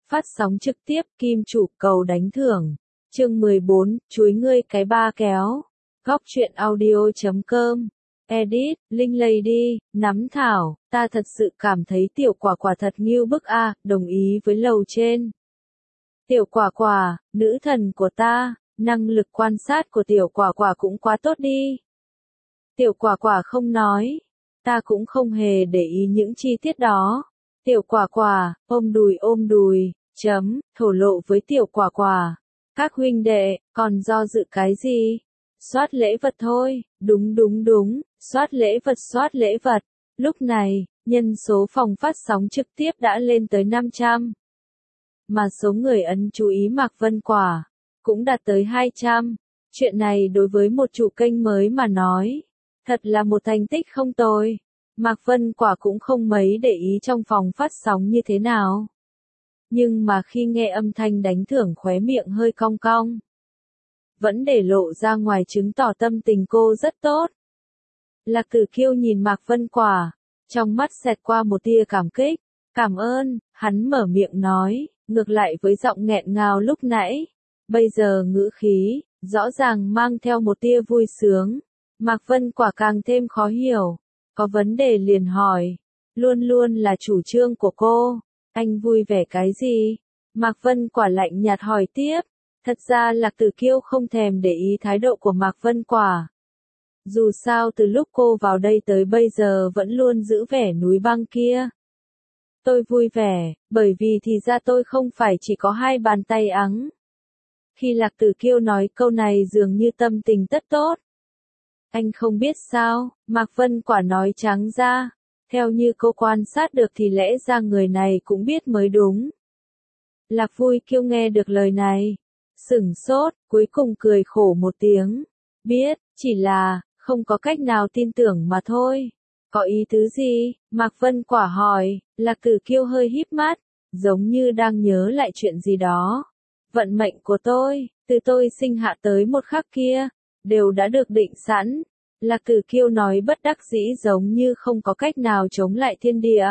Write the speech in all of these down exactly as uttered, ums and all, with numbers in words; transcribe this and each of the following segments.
Phát sóng trực tiếp Kim Chủ cầu đánh thưởng. Chương mười bốn, chuối ngươi cái ba kéo. Góc truyện audio chấm com. Edit, Linh Lady, nắm thảo, ta thật sự cảm thấy tiểu quả quả thật nghiêu bức a, đồng ý với lầu trên. Tiểu quả quả, nữ thần của ta, năng lực quan sát của tiểu quả quả cũng quá tốt đi. Tiểu quả quả không nói, ta cũng không hề để ý những chi tiết đó. Tiểu quả quả, ôm đùi ôm đùi, chấm, thổ lộ với tiểu quả quả. Các huynh đệ, còn do dự cái gì? Soát lễ vật thôi, đúng đúng đúng, soát lễ vật soát lễ vật. Lúc này, nhân số phòng phát sóng trực tiếp đã lên tới năm trăm. Mà số người ấn chú ý Mạc Vân Quả, cũng đạt tới hai trăm. Chuyện này đối với một chủ kênh mới mà nói, thật là một thành tích không tồi. Mạc Vân Quả cũng không mấy để ý trong phòng phát sóng như thế nào. Nhưng mà khi nghe âm thanh đánh thưởng khóe miệng hơi cong cong. Vẫn để lộ ra ngoài chứng tỏ tâm tình cô rất tốt. Lạc Tử Kiêu nhìn Mạc Vân Quả, trong mắt xẹt qua một tia cảm kích. Cảm ơn, hắn mở miệng nói, ngược lại với giọng nghẹn ngào lúc nãy. Bây giờ ngữ khí, rõ ràng mang theo một tia vui sướng. Mạc Vân Quả càng thêm khó hiểu. Có vấn đề liền hỏi. Luôn luôn là chủ trương của cô. Anh vui vẻ cái gì? Mạc Vân Quả lạnh nhạt hỏi tiếp. Thật ra Lạc Tử Kiêu không thèm để ý thái độ của Mạc Vân Quả. Dù sao từ lúc cô vào đây tới bây giờ vẫn luôn giữ vẻ núi băng kia. Tôi vui vẻ, bởi vì thì ra tôi không phải chỉ có hai bàn tay ắng. Khi Lạc Tử Kiêu nói câu này dường như tâm tình tất tốt. Anh không biết sao, Mạc Vân Quả nói trắng ra. Theo như cô quan sát được thì lẽ ra người này cũng biết mới đúng. Lạc Vui Kiêu nghe được lời này. Sửng sốt, cuối cùng cười khổ một tiếng. Biết, chỉ là, không có cách nào tin tưởng mà thôi. Có ý tứ gì? Mạc Vân Quả hỏi. Lạc Tử Kiêu hơi híp mắt, giống như đang nhớ lại chuyện gì đó. Vận mệnh của tôi, từ tôi sinh hạ tới một khắc kia, đều đã được định sẵn. Lạc Tử Kiêu nói bất đắc dĩ giống như không có cách nào chống lại thiên địa.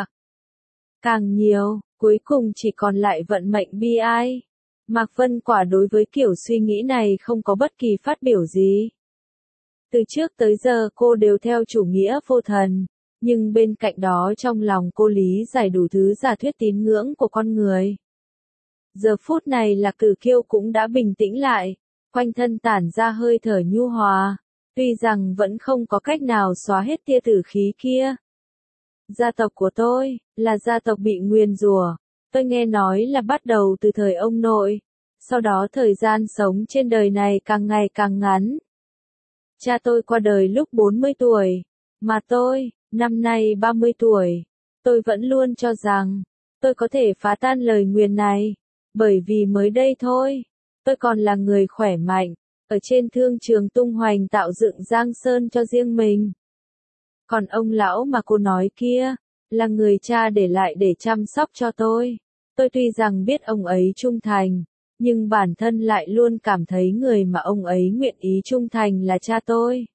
Càng nhiều, cuối cùng chỉ còn lại vận mệnh bi ai. Mạc Vân Quả đối với kiểu suy nghĩ này không có bất kỳ phát biểu gì. Từ trước tới giờ cô đều theo chủ nghĩa vô thần, nhưng bên cạnh đó trong lòng cô lý giải đủ thứ giả thuyết tín ngưỡng của con người. Giờ phút này Lạc Tử Kiêu cũng đã bình tĩnh lại, quanh thân tản ra hơi thở nhu hòa, tuy rằng vẫn không có cách nào xóa hết tia tử khí kia. Gia tộc của tôi, là gia tộc bị nguyền rủa. Tôi nghe nói là bắt đầu từ thời ông nội, sau đó thời gian sống trên đời này càng ngày càng ngắn. Cha tôi qua đời lúc bốn mươi tuổi, mà tôi, năm nay ba mươi tuổi. Tôi vẫn luôn cho rằng, tôi có thể phá tan lời nguyền này, bởi vì mới đây thôi, tôi còn là người khỏe mạnh, ở trên thương trường tung hoành tạo dựng giang sơn cho riêng mình. Còn ông lão mà cô nói kia, là người cha để lại để chăm sóc cho tôi. Tôi tuy rằng biết ông ấy trung thành, nhưng bản thân lại luôn cảm thấy người mà ông ấy nguyện ý trung thành là cha tôi.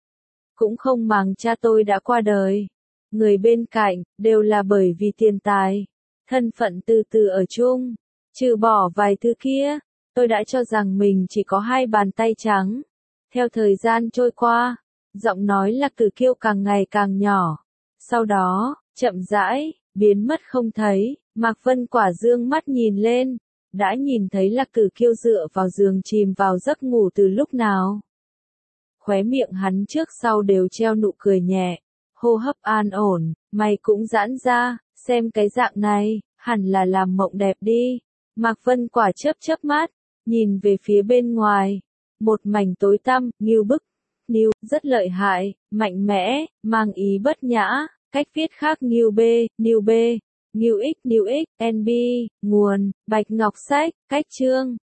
Cũng không màng cha tôi đã qua đời. Người bên cạnh, đều là bởi vì tiền tài, thân phận từ từ ở chung. Trừ bỏ vài thứ kia, tôi đã cho rằng mình chỉ có hai bàn tay trắng. Theo thời gian trôi qua, giọng nói Lạc Tử Kiêu càng ngày càng nhỏ. Sau đó, chậm rãi, biến mất không thấy. Mạc Vân Quả dương mắt nhìn lên, đã nhìn thấy Lạc Tử Kiêu dựa vào giường chìm vào giấc ngủ từ lúc nào. Khóe miệng hắn trước sau đều treo nụ cười nhẹ, hô hấp an ổn, mày cũng giãn ra, xem cái dạng này, hẳn là làm mộng đẹp đi. Mạc Vân Quả chớp chớp mắt, nhìn về phía bên ngoài, một mảnh tối tăm, nghiêu bức, nghiêu, rất lợi hại, mạnh mẽ, mang ý bất nhã, cách viết khác nghiêu b, nghiêu b. New X New X, en bê, nguồn, Bạch Ngọc Sách, cách chương.